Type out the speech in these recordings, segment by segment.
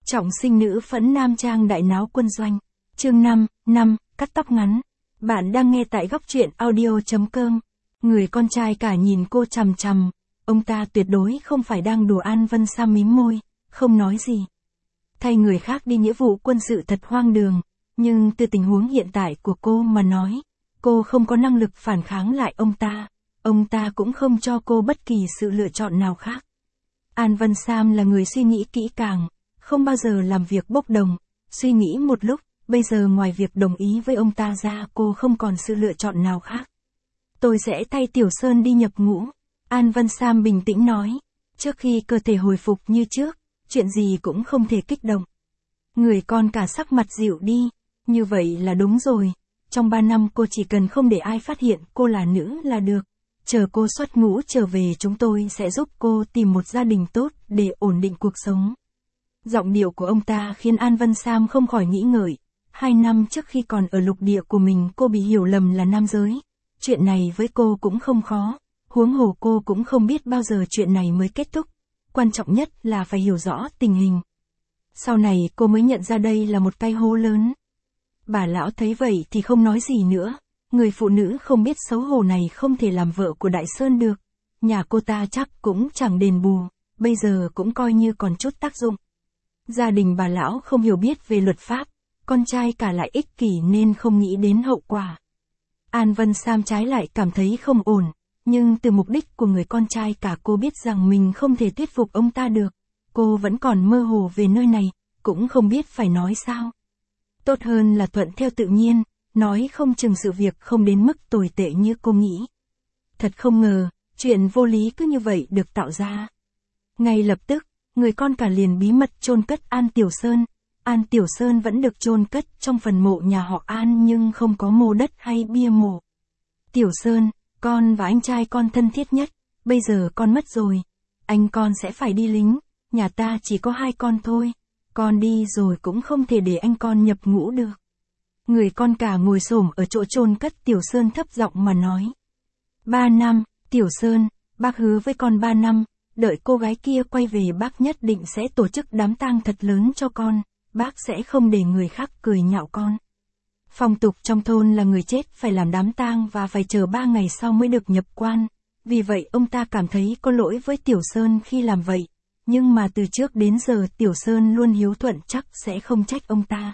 Trọng sinh nữ phẫn nam trang đại náo quân doanh. Chương 5, cắt tóc ngắn. Bạn đang nghe tại góc truyện audio.com. Người con trai cả nhìn cô chằm chằm. Ông ta tuyệt đối không phải đang đùa. An Vân Sam mím môi, không nói gì. Thay người khác đi nghĩa vụ quân sự thật hoang đường. Nhưng từ tình huống hiện tại của cô mà nói, cô không có năng lực phản kháng lại ông ta. Ông ta cũng không cho cô bất kỳ sự lựa chọn nào khác. An Vân Sam là người suy nghĩ kỹ càng, không bao giờ làm việc bốc đồng. Suy nghĩ một lúc, bây giờ ngoài việc đồng ý với ông ta ra cô không còn sự lựa chọn nào khác. Tôi sẽ thay Tiểu Sơn đi nhập ngũ. An Vân Sam bình tĩnh nói. Trước khi cơ thể hồi phục như trước, chuyện gì cũng không thể kích động. Người con cả sắc mặt dịu đi. Như vậy là đúng rồi. Trong 3 năm cô chỉ cần không để ai phát hiện cô là nữ là được. Chờ cô xuất ngũ trở về chúng tôi sẽ giúp cô tìm một gia đình tốt để ổn định cuộc sống. Giọng điệu của ông ta khiến An Vân Sam không khỏi nghĩ ngợi. 2 năm trước khi còn ở lục địa của mình cô bị hiểu lầm là nam giới. Chuyện này với cô cũng không khó. Huống hồ cô cũng không biết bao giờ chuyện này mới kết thúc. Quan trọng nhất là phải hiểu rõ tình hình. Sau này cô mới nhận ra đây là một cái hố lớn. Bà lão thấy vậy thì không nói gì nữa. Người phụ nữ không biết xấu hổ này không thể làm vợ của Đại Sơn được. Nhà cô ta chắc cũng chẳng đền bù, bây giờ cũng coi như còn chút tác dụng. Gia đình bà lão không hiểu biết về luật pháp, con trai cả lại ích kỷ nên không nghĩ đến hậu quả. An Vân Sam trái lại cảm thấy không ổn, nhưng từ mục đích của người con trai cả cô biết rằng mình không thể thuyết phục ông ta được. Cô vẫn còn mơ hồ về nơi này, cũng không biết phải nói sao. Tốt hơn là thuận theo tự nhiên. Nói không chừng sự việc không đến mức tồi tệ như cô nghĩ. Thật không ngờ, chuyện vô lý cứ như vậy được tạo ra. Ngay lập tức, người con cả liền bí mật chôn cất An Tiểu Sơn. An Tiểu Sơn vẫn được chôn cất trong phần mộ nhà họ An nhưng không có mộ đất hay bia mộ. Tiểu Sơn, con và anh trai con thân thiết nhất, bây giờ con mất rồi. Anh con sẽ phải đi lính, nhà ta chỉ có 2 con thôi. Con đi rồi cũng không thể để anh con nhập ngũ được. Người con cả ngồi xổm ở chỗ chôn cất Tiểu Sơn thấp giọng mà nói. 3 năm, Tiểu Sơn, bác hứa với con 3 năm, đợi cô gái kia quay về bác nhất định sẽ tổ chức đám tang thật lớn cho con, bác sẽ không để người khác cười nhạo con. Phong tục trong thôn là người chết phải làm đám tang và phải chờ 3 ngày sau mới được nhập quan, vì vậy ông ta cảm thấy có lỗi với Tiểu Sơn khi làm vậy, nhưng mà từ trước đến giờ Tiểu Sơn luôn hiếu thuận chắc sẽ không trách ông ta.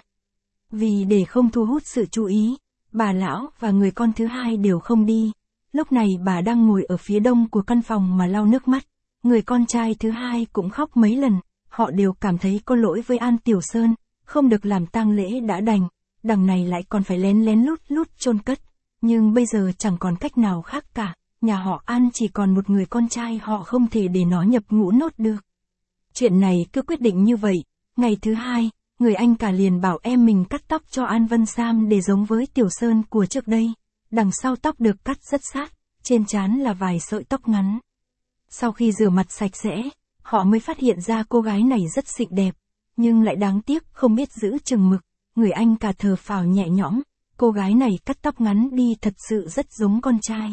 Vì để không thu hút sự chú ý, bà lão và người con thứ hai đều không đi. Lúc này bà đang ngồi ở phía đông của căn phòng mà lau nước mắt. Người con trai thứ hai cũng khóc mấy lần, họ đều cảm thấy có lỗi với An Tiểu Sơn, không được làm tang lễ đã đành, đằng này lại còn phải lén lén lút lút chôn cất. Nhưng bây giờ chẳng còn cách nào khác cả, nhà họ An chỉ còn một người con trai họ không thể để nó nhập ngũ nốt được. Chuyện này cứ quyết định như vậy, ngày thứ hai. Người anh cả liền bảo em mình cắt tóc cho An Vân Sam để giống với Tiểu Sơn của trước đây. Đằng sau tóc được cắt rất sát, trên trán là vài sợi tóc ngắn. Sau khi rửa mặt sạch sẽ, họ mới phát hiện ra cô gái này rất xinh đẹp, nhưng lại đáng tiếc không biết giữ chừng mực. Người anh cả thở phào nhẹ nhõm, cô gái này cắt tóc ngắn đi thật sự rất giống con trai.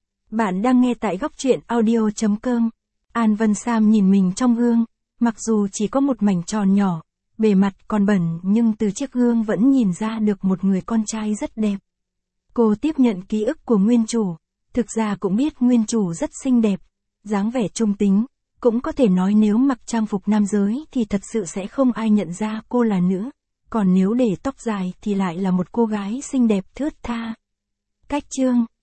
Bạn đang nghe tại góc truyện audio.com. An Vân Sam nhìn mình trong gương, mặc dù chỉ có một mảnh tròn nhỏ. Bề mặt còn bẩn nhưng từ chiếc gương vẫn nhìn ra được một người con trai rất đẹp. Cô tiếp nhận ký ức của nguyên chủ, thực ra cũng biết nguyên chủ rất xinh đẹp, dáng vẻ trung tính, cũng có thể nói nếu mặc trang phục nam giới thì thật sự sẽ không ai nhận ra cô là nữ, còn nếu để tóc dài thì lại là một cô gái xinh đẹp thướt tha. Cách chương